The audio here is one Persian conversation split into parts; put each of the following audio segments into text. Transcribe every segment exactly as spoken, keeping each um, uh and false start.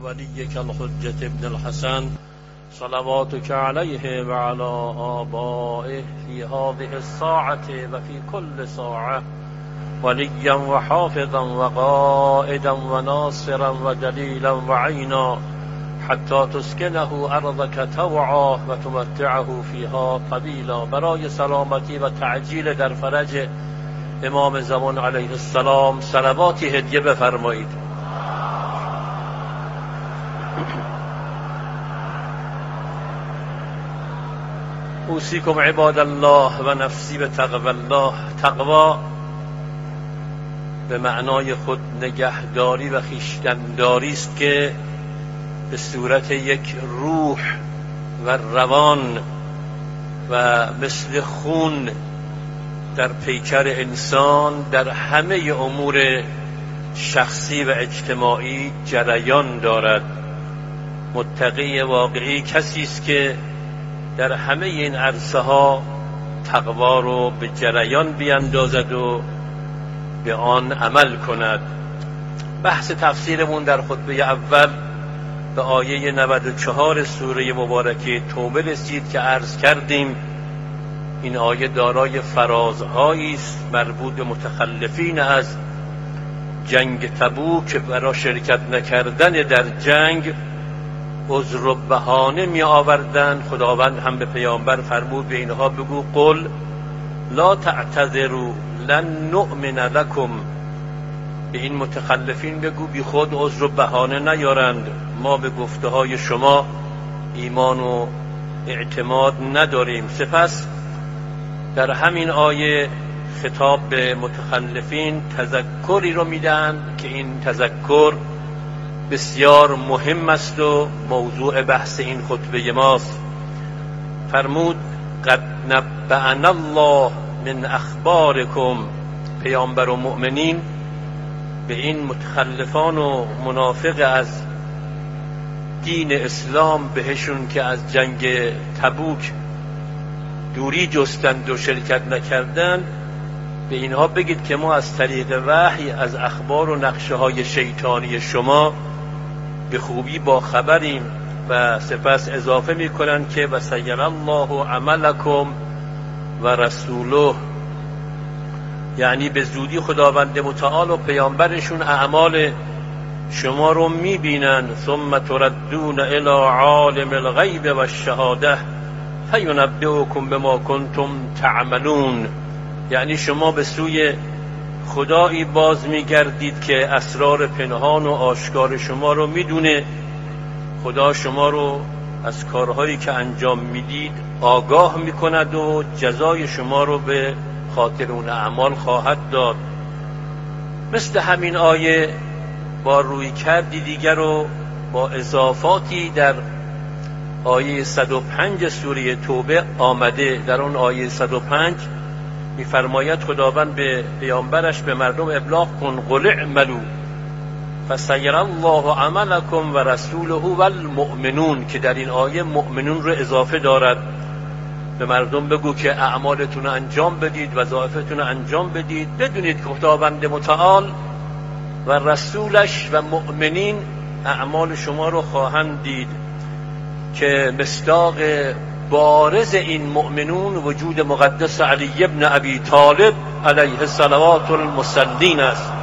وليك الحجة ابن الحسن صلواتك عليه وعلى آبائه في هذه الساعة وفي كل ساعة وليا وحافظا وقائدا وناصرا ودليلا وعينا حتى تسكنه أرضك توعا وتمتعه فيها طويلا. برای سلامتی و تعجیل در فرج امام زمان علیه السلام صلواتی هدیه بفرمایید. اوصیکم عباد الله و نفسی به تقوی الله. تقوا به معنای خود نگهداری و خویشتن‌داری است که به صورت یک روح و روان و مثل خون در پیکر انسان در همه امور شخصی و اجتماعی جریان دارد. متقی واقعی کسی است که در همه این عرصه ها تقوا رو به جریان بیندازد و به آن عمل کند. بحث تفسیرمون در خطبه اول به آیه نود و چهار سوره مبارکه توبه رسید که عرض کردیم این آیه دارای فرازهایی است مربوط به متخلفین از جنگ تبوک برای شرکت نکردن در جنگ عذر و بهانه می آوردن. خداوند هم به پیامبر فرمود به اینها بگو قل لا تعتذروا لن نؤمن لكم، به این متخلفین بگو بی خود عذر و بهانه نیارند، ما به گفته های شما ایمان و اعتماد نداریم. سپس در همین آیه خطاب به متخلفین تذکری رو میدن که این تذکر بسیار مهم است و موضوع بحث این خطبه ماست. فرمود قد نبأنا الله من اخبارکم، پیامبر و مؤمنین به این متخلفان و منافق از دین اسلام بهشون که از جنگ تبوک دوری جستند و شرکت نکردند به اینها بگید که ما از طریق وحی از اخبار و نقشه های شیطانی شما به خوبی با خبریم. و سپس اضافه میکنن که و سیر الله عملکم و رسوله، یعنی به زودی خداوند متعال و پیامبرشون اعمال شما رو میبینن. ثم تردون الى عالم الغیب و الشهاده فینبئکم بما کنتم تعملون، یعنی شما به سوی خدایی باز میگردید که اسرار پنهان و آشکار شما رو میدونه. خدا شما رو از کارهایی که انجام میدید آگاه میکند و جزای شما رو به خاطر اون اعمال خواهد داد. مثل همین آیه با روی کردی دیگر و با اضافاتی در آیه صد و پنج سوره توبه آمده. در اون آیه صد و پنج میفرماید خداوند به پیامبرش به مردم ابلاغ کن قل اعملوا فسیر الله عملکم و رسوله و المؤمنون، که در این آیه مؤمنون رو اضافه دارد. به مردم بگو که اعمالتون رو انجام بدید، وظایفتون رو انجام بدید، بدونید که خداوند متعال و رسولش و مؤمنین اعمال شما رو خواهند دید. که مصداق بارز این مؤمنون وجود مقدس علی ابن ابی طالب علیه الصلوات المسلین است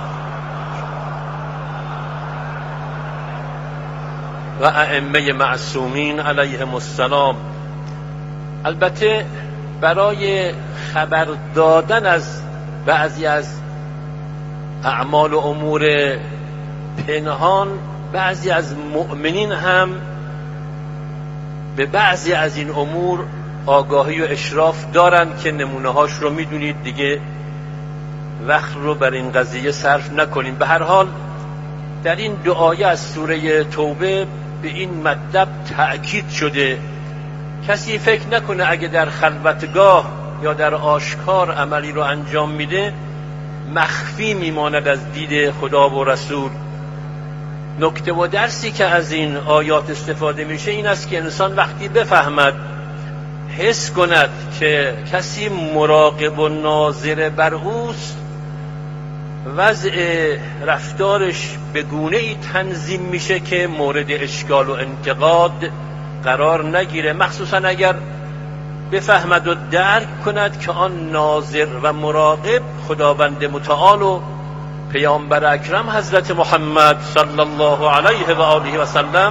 و ائمه معصومین علیهم السلام. البته برای خبر دادن از بعضی از اعمال و امور پنهان بعضی از مؤمنین هم به بعضی از این امور آگاهی و اشراف دارند که نمونه هاش رو میدونید دیگه، وقت رو بر این قضیه صرف نکنیم. به هر حال در این دو آیه از سوره توبه به این مطلب تأکید شده. کسی فکر نکنه اگه در خلوتگاه یا در آشکار عملی رو انجام میده مخفی میماند از دید خدا و رسول. نکته و درسی که از این آیات استفاده میشه این است که انسان وقتی بفهمد، حس کند که کسی مراقب و ناظر بر اوست وضع رفتارش به گونه‌ای تنظیم میشه که مورد اشکال و انتقاد قرار نگیره، مخصوصا اگر بفهمد و درک کند که آن ناظر و مراقب خداوند متعال و پیامبر اکرم حضرت محمد صلی الله علیه و آله و سلم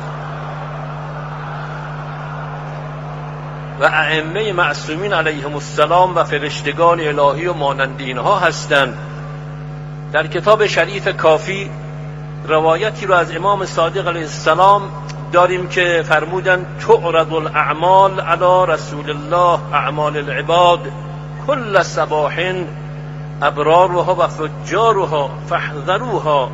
و ائمه معصومین علیهم السلام و فرشتگان الهی و مانند اینها هستند. در کتاب شریف کافی روایتی رو از امام صادق علیه السلام داریم که فرمودن تعرض الاعمال علی رسول الله اعمال العباد کل صباح ابرارها و فجارها فاحذروها.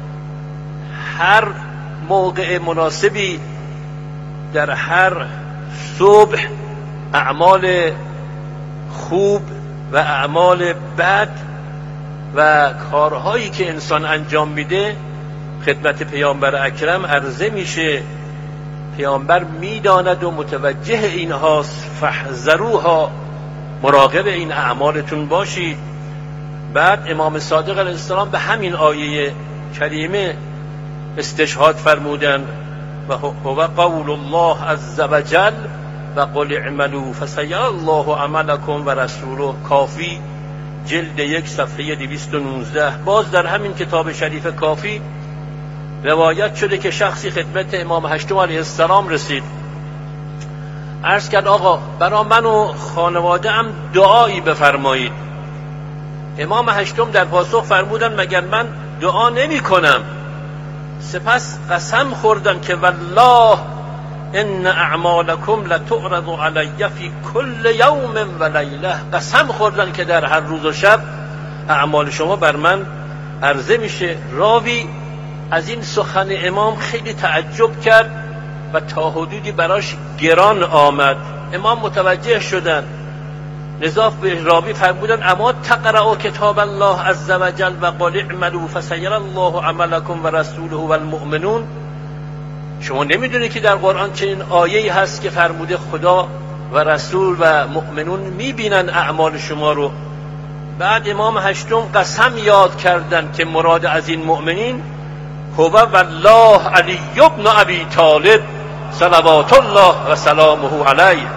هر موقع مناسبی در هر صبح اعمال خوب و اعمال بد و کارهایی که انسان انجام میده خدمت پیامبر اکرم عرضه میشه. پیامبر میداند و متوجه اینهاست، فاحذروها، مراقب این اعمالتون باشید. بعد امام صادق علیه السلام به همین آیه کریمه استشهاد فرمودن و هو قول الله عز وجل و قل اعملوا فسیری الله عملکم و رسوله. کافی جلد یک صفحه دویست و نوزده. باز در همین کتاب شریف کافی روایت شده که شخصی خدمت امام هشتم علیه السلام رسید، عرض کرد آقا برای من و خانواده ام دعایی بفرمایید. امام هشتم در پاسخ فرمودن مگر من دعا نمی کنم؟ سپس قسم خوردن که والله ان اعمالکم لتعرض علی فی کل یوم و لیله. قسم خوردن که در هر روز و شب اعمال شما بر من عرضه میشه. راوی از این سخن امام خیلی تعجب کرد و تا حدودی براش گران آمد. امام متوجه شدن، نظاف به راوی فرمودن اما تقرأ کتاب الله عز وجل و قل اعملوا فسیری الله عملکم و رسوله و المؤمنون. شما نمیدونی که در قرآن چنین آیه‌ای هست که فرموده خدا و رسول و مؤمنون میبینن اعمال شما رو؟ بعد امام هشتم قسم یاد کردن که مراد از این مؤمنین هو والله علی ابن ابی طالب صلوات الله و سلامه علیه.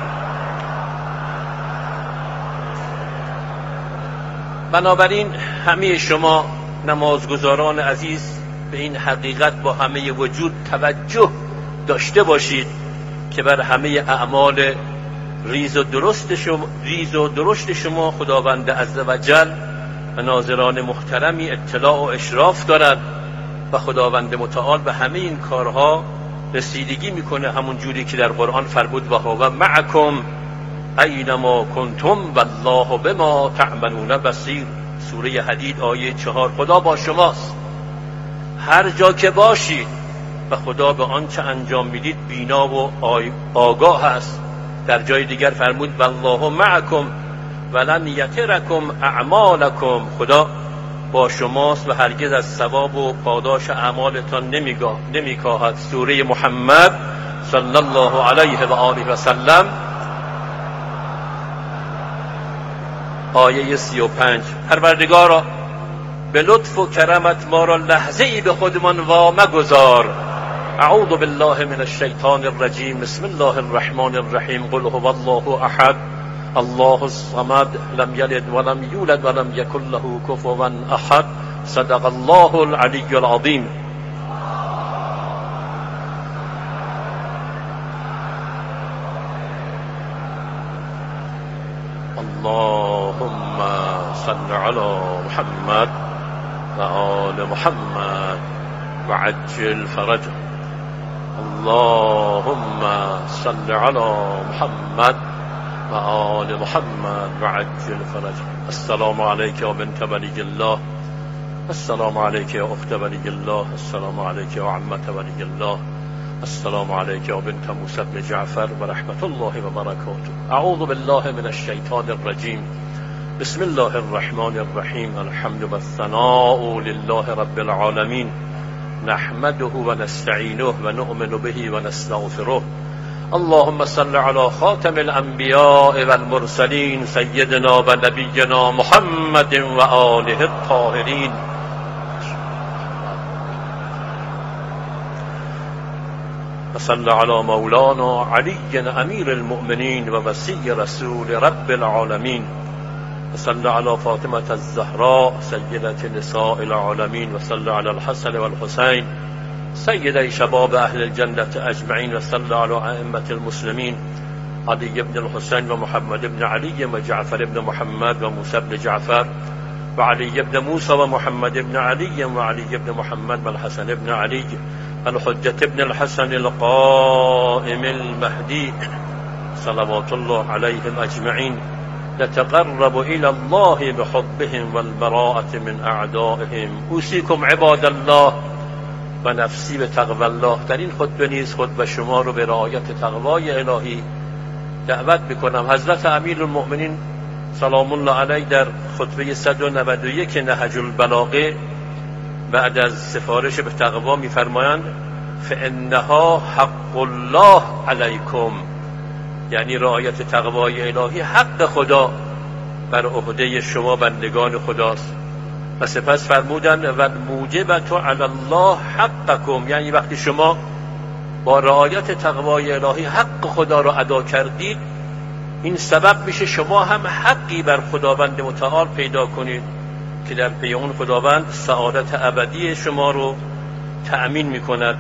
بنابراین همه شما نمازگزاران عزیز به این حقیقت با همه وجود توجه داشته باشید که بر همه اعمال ریز و درست شما, ریز و درشت شما خداوند عزوجل و ناظران محترمی اطلاع و اشراف دارد و خداوند متعال به همه این کارها رسیدگی میکنه، همون جوری که در قرآن فرمود و هو معکم اینما کنتم والله بما تعملون بصیر. سوره حدید آیه چهار. خدا با شماست هر جا که باشید و خدا به آنچه انجام میدید بینا و آگاه است. در جای دیگر فرمود والله معکم ولن یترکم اعمالکم. خدا با شماست و هرگز از ثواب و پاداش اعمالتان نمیکاهد. سوره محمد صلی الله علیه و آله و سلم آیه سی و پنج. پروردگارا به لطف و کرمت ما را لحظه ای به خودمان وا مگذار. اعوذ بالله من الشیطان الرجیم. بسم الله الرحمن الرحیم. قل هو الله احد الله الصمد لم یلد ولم یولد ولم یکن له کفوا احد. صدق الله العلی العظیم. اللهم صل على محمد و آل محمد و عجل فرجه. اللهم صل على محمد و آل محمد و عجل فرجه. السلام علیک یا بنت ولی الله، السلام علیک یا اخت ولی الله، السلام علیک یا عمت ولی الله، السلام علیک یا بنت موسی بن جعفر و رحمت الله و برکاته. اعوذ بالله من الشیطان الرجیم. بسم الله الرحمن الرحیم. الحمد والثناء لله رب العالمین. نحمده و نستعینه و نؤمن به و نستغفره. اللهم صل على خاتم الانبیاء والمرسلین سیدنا و نبینا محمد و آله الطاهرین. و صل علی مولانا علی امیر المؤمنین و وصی رسول رب العالمین. و صل علی فاطمة الزهراء سیدة نساء العالمین. و صل علی الحسن والحسین سیدی شباب اهل الجنة اجمعین. و صل علی ائمة المسلمین علی بن الحسین و محمد بن علی و جعفر بن محمد و موسی بن جعفر و علی بن موسی و محمد بن علی و علی بن محمد و الحسن بن علی الحجة بن الحسن القائم المهدي صلوات الله عليهم أجمعين. نتقرب إلى الله بحبهم والبراءة من أعدائهم. اوصيكم عباد الله و نفسی به تقوی الله. در این خطبه نیز خود و شما رو به رعایت تقوای الهی دعوت میکنم. حضرت امیر المؤمنین سلام الله علیه در خطبه صد و نود و یک نهج البلاغه بعد از سفارش به تقوا میفرمایند فانها حق الله علیکم، یعنی رعایت تقوای الهی حق خدا بر عهده شما بندگان خداست. و سپس فرمودند و موجبت علی الله حقکم، یعنی وقتی شما با رعایت تقوای الهی حق خدا را ادا کردید، این سبب میشه شما هم حقی بر خداوند متعال پیدا کنید که در پی اون خداوند سعادت ابدی شما رو تأمین میکند.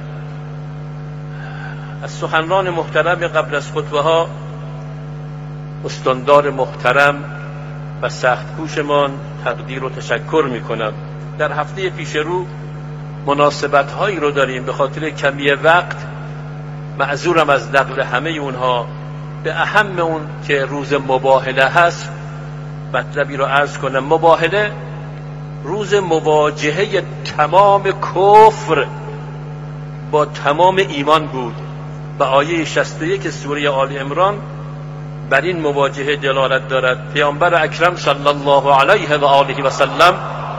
از سخنران محترم قبل از خطبه ها استاندار محترم و سخت کوشمان تقدیر و تشکر میکنم. در هفته پیش رو مناسبت هایی رو داریم، به خاطر کمی وقت معذورم از نقل همه اونها. به اهم اون که روز مباهله هست مطلبی رو عرض کنم. مباهله روز مواجهه تمام کفر با تمام ایمان بود و آیه شصت و یک سوره آل عمران بر این مواجهه دلالت دارد. پیامبر اکرم صلی الله علیه و آله و سلم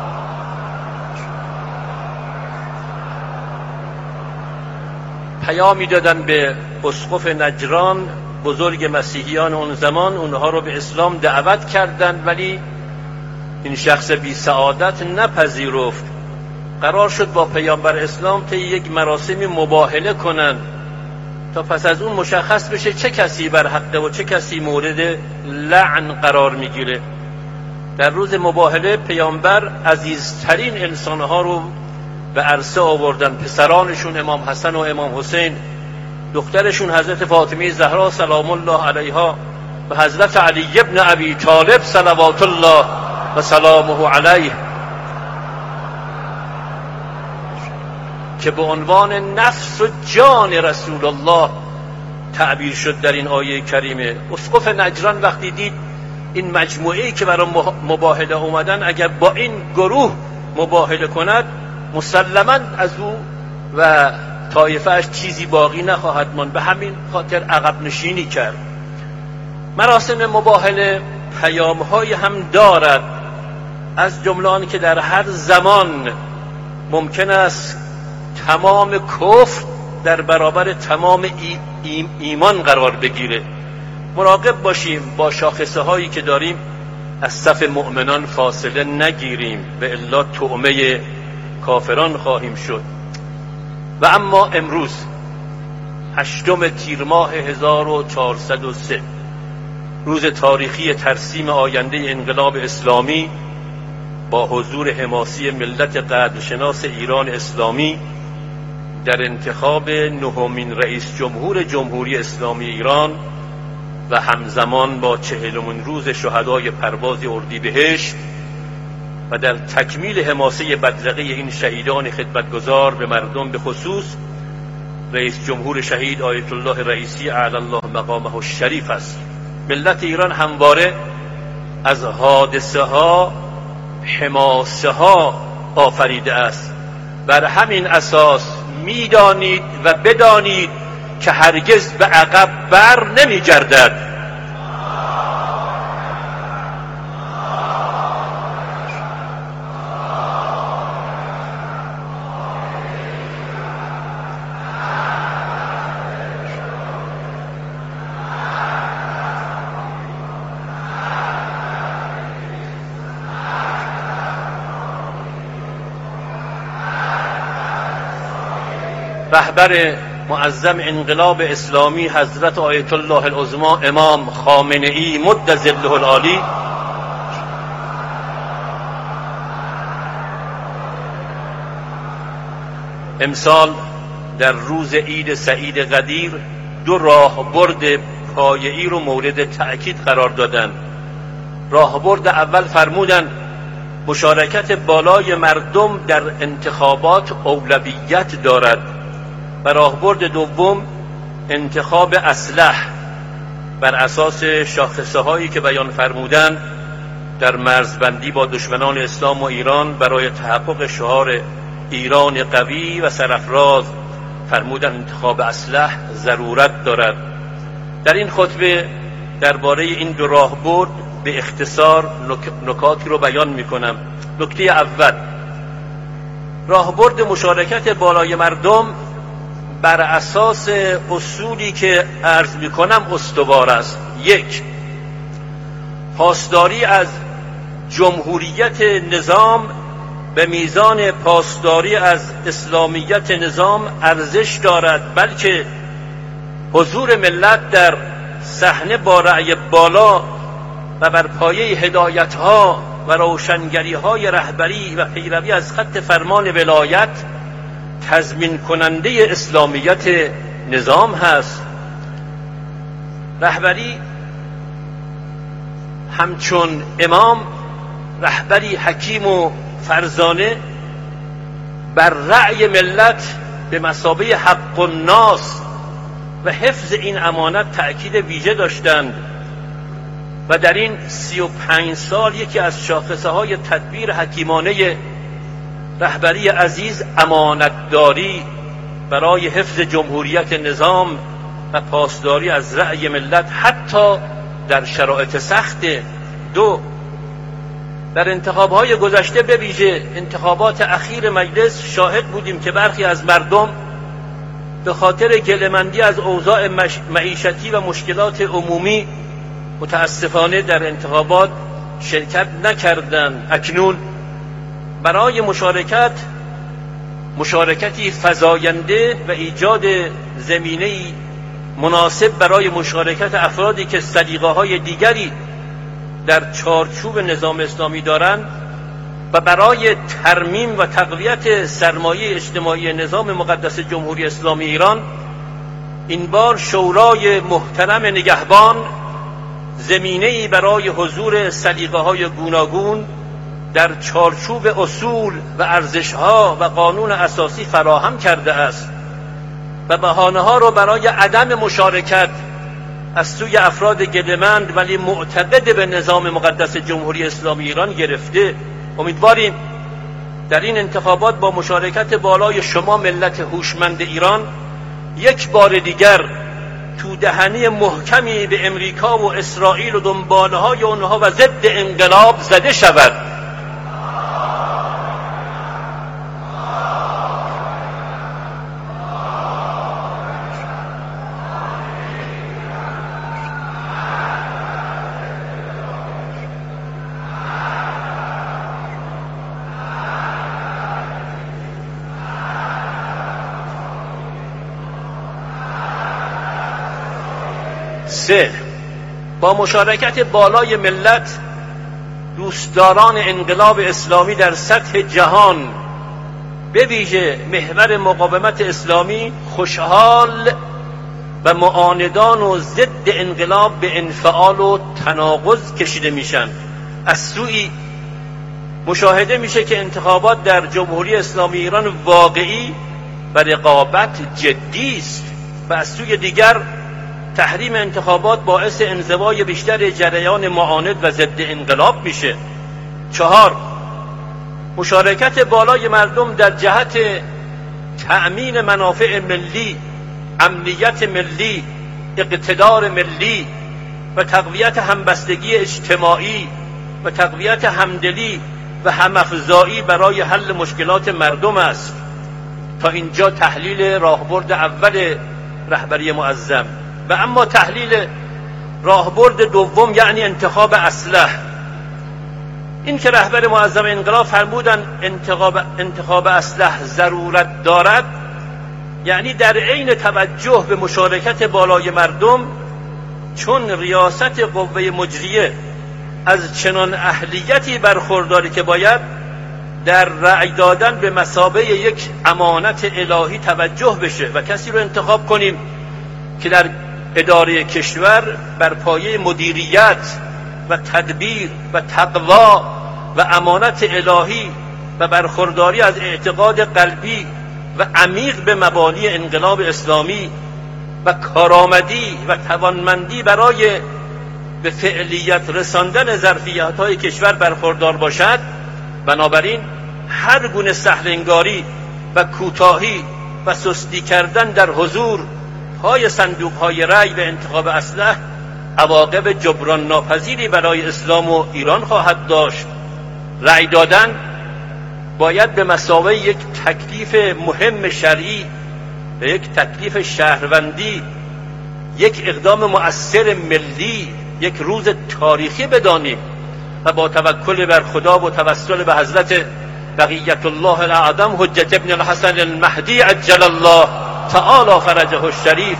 پیامی دادن به اسقف نجران، بزرگ مسیحیان اون زمان، اونها رو به اسلام دعوت کردند، ولی این شخص بی سعادت نپذیرفت. قرار شد با پیامبر اسلام طی یک مراسمی مباهله کنند تا پس از اون مشخص بشه چه کسی بر حقه و چه کسی مورد لعن قرار میگیره. در روز مباهله پیامبر عزیزترین انسانها رو به عرصه آوردن، پسرانشون امام حسن و امام حسین، دخترشون حضرت فاطمه زهرا سلام الله علیها و حضرت علی ابن ابی طالب صلوات الله و سلامه علیه، که به عنوان نفس و جان رسول الله تعبیر شد در این آیه کریمه. اسقف نجران وقتی دید این مجموعه‌ای که برای مباهله اومدن اگر با این گروه مباهله کند مسلماً از او و طایفه اش چیزی باقی نخواهد ماند، به همین خاطر عقب نشینی کرد. مراسم مباهله پیام‌های هم دارد، از جمله آن که در هر زمان ممکن است تمام کفر در برابر تمام ای ایمان قرار بگیره. مراقب باشیم با شاخصه هایی که داریم از صف مؤمنان فاصله نگیریم، به الا طعمه کافران خواهیم شد. و اما امروز هشتم تیر ماه هزار و چهارصد و سه، روز تاریخی ترسیم آینده انقلاب اسلامی با حضور حماسی ملت قدرشناس ایران اسلامی در انتخاب نهمین رئیس جمهور جمهوری اسلامی ایران و همزمان با چهلمین روز شهدای پرواز اردیبهشت و در تکمیل حماسه بدرقه این شهیدان خدمتگزار به مردم، به خصوص رئیس جمهور شهید آیت الله رئیسی اعلی الله مقامه الشریف است. ملت ایران همواره از حادثه ها حماسه ها آفریده است. بر همین اساس میدانید و بدانید که هرگز به عقب بر نمیگردد. رهبر معظم انقلاب اسلامی حضرت آیت الله العظمی امام خامنه ای مد ظله العالی امسال در روز عید سعید قدیر دو راهبرد پایه‌ای رو مورد تأکید قرار دادند. راهبرد اول فرمودند مشارکت بالای مردم در انتخابات اولویت دارد و راهبرد دوم انتخاب اصلح بر اساس شاخصه هایی که بیان فرمودند در مرزبندی با دشمنان اسلام و ایران برای تحقق شعار ایران قوی و سرافراز فرمودند انتخاب اصلح ضرورت دارد. در این خطبه درباره این دو راهبرد به اختصار نکاتی رو بیان میکنم. نکته اول، راهبرد مشارکت بالای مردم بر اساس اصولی که عرض میکنم استوار است. یک، پاسداری از جمهوریت نظام به میزان پاسداری از اسلامیت نظام ارزش دارد، بلکه حضور ملت در صحنه با رأی بالا و بر پایه هدایت‌ها و روشنگری‌های رهبری و پیروی از خط فرمان ولایت تضمین کننده اسلامیت نظام هست. رهبری همچون امام رهبری حکیم و فرزانه بر رأی ملت به مثابه حق الناس و حفظ این امانت تأکید ویژه داشتند و در این سی و پنج سال یکی از شاخصه های تدبیر حکیمانه رهبری عزیز امانتداری برای حفظ جمهوریت نظام و پاسداری از رأی ملت حتی در شرایط سخت. دو، در انتخاب‌های گذشته به ویژه انتخابات اخیر مجلس شاهد بودیم که برخی از مردم به خاطر گله‌مندی از اوضاع معیشتی و مشکلات عمومی متاسفانه در انتخابات شرکت نکردند. اکنون برای مشارکت مشارکتی فزاینده و ایجاد زمینه‌ای مناسب برای مشارکت افرادی که سلیقه‌های دیگری در چارچوب نظام اسلامی دارند و برای ترمیم و تقویت سرمایه اجتماعی نظام مقدس جمهوری اسلامی ایران این بار شورای محترم نگهبان زمینه‌ای برای حضور سلیقه‌های گوناگون در چارچوب اصول و ارزش‌ها و قانون اساسی فراهم کرده است و بهانه‌ها را برای عدم مشارکت از سوی افراد گله‌مند ولی معتقد به نظام مقدس جمهوری اسلامی ایران گرفته. امیدواریم در این انتخابات با مشارکت بالای شما ملت هوشمند ایران یک بار دیگر تو دهنی محکمی به امریکا و اسرائیل و دنباله‌های اونها و ضد انقلاب زده شود. سه، با مشارکت بالای ملت دوستداران انقلاب اسلامی در سطح جهان به ویژه محور مقاومت اسلامی خوشحال و معاندان و ضد انقلاب به انفعال و تناقض کشیده میشن. از سوی مشاهده میشه که انتخابات در جمهوری اسلامی ایران واقعی و رقابت جدی است و از سوی دیگر تحریم انتخابات باعث انزوای بیشتر جریان معاند و ضد انقلاب میشه. چهار، مشارکت بالای مردم در جهت تأمین منافع ملی، امنیت ملی، اقتدار ملی و تقویت همبستگی اجتماعی و تقویت همدلی و همافزایی برای حل مشکلات مردم است. تا اینجا تحلیل راهبرد اول رهبری معظم. و اما تحلیل راهبرد دوم یعنی انتخاب اصلح. این که رهبر معظم انقلاب فرمودن انتخاب انتخاب اصلح ضرورت دارد یعنی در عین توجه به مشارکت بالای مردم، چون ریاست قوه مجریه از چنان اهلیتی برخورداری که باید در رأی دادن به مثابه یک امانت الهی توجه بشه و کسی رو انتخاب کنیم که در اداره کشور بر پایه مدیریت و تدبیر و تقوا و امانت الهی و برخورداری از اعتقاد قلبی و عمیق به مبانی انقلاب اسلامی و کارآمدی و توانمندی برای به فعلیت رساندن ظرفیت‌های کشور برخوردار باشد. بنابراین هر گونه سهل‌انگاری و کوتاهی و سستی کردن در حضور پای صندوق‌های رأی به انتخاب اصلح عواقب جبران ناپذیری برای اسلام و ایران خواهد داشت. رأی دادن باید به مثابه یک تکلیف مهم شرعی و یک تکلیف شهروندی، یک اقدام مؤثر ملی، یک روز تاریخی بدانیم و با توکل بر خدا و توسل به حضرت بقیت الله الاعظم حجت ابن الحسن المهدی عجل الله تعالی فرجه الشریف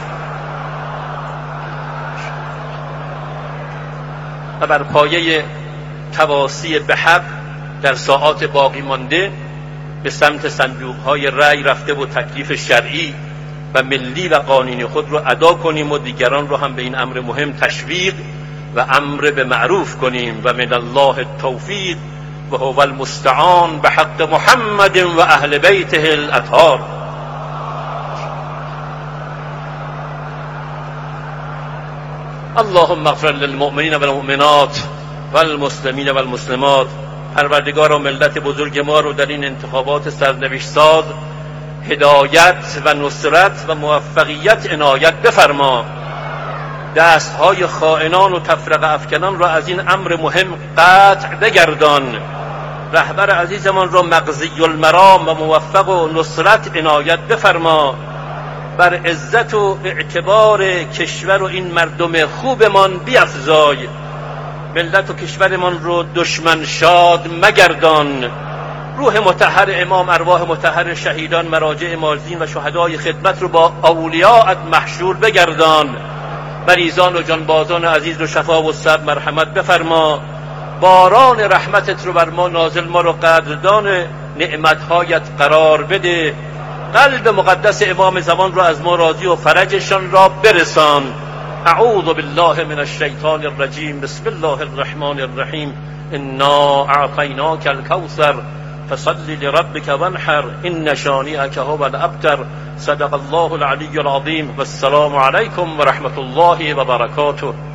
و بر پایه تواصی به حق در ساعات باقی مانده به سمت صندوق‌های رأی رفته و تکلیف شرعی و ملی و قانونی خود رو ادا کنیم و دیگران رو هم به این امر مهم تشویق و امر به معروف کنیم. و من الله التوفیق و هو المستعان به حق محمد و اهل بیته الاطهار. اللهم اغفر للمؤمنین و المؤمنات و المسلمین و المسلمات. پروردگار و ملت بزرگ ما رو در این انتخابات سرنوشت ساز هدایت و نصرت و موفقیت عنایت بفرما. دستهای خائنان و تفرقه افکنان را از این امر مهم قطع بگردان. رهبر عزیزمان را مغزی المرام و موفق و نصرت عنایت بفرما. بر عزت و اعتبار کشور و این مردم خوبمان بیفزای. ملت و کشورمان رو دشمن شاد مگردان. روح مطهر امام، ارواح مطهر شهیدان، مراجع مارزین و شهدای خدمت رو با اولیاءت محشور بگردان. مریضان و جانبازان عزیز رو شفا و صبر مرحمت بفرما. باران رحمتت رو بر ما نازل، ما رو قدردان نعمتهایت قرار بده. قلب مقدس امام زمان رو از ما راضی و فرجشان را برسان. اعوذ بالله من الشیطان الرجیم. بسم الله الرحمن الرحیم. انا اعطیناک الکوثر فصل لربك وانحر ان شانئك هو الابتر. صدق الله العلی العظیم. والسلام علیکم و رحمت الله و برکاته.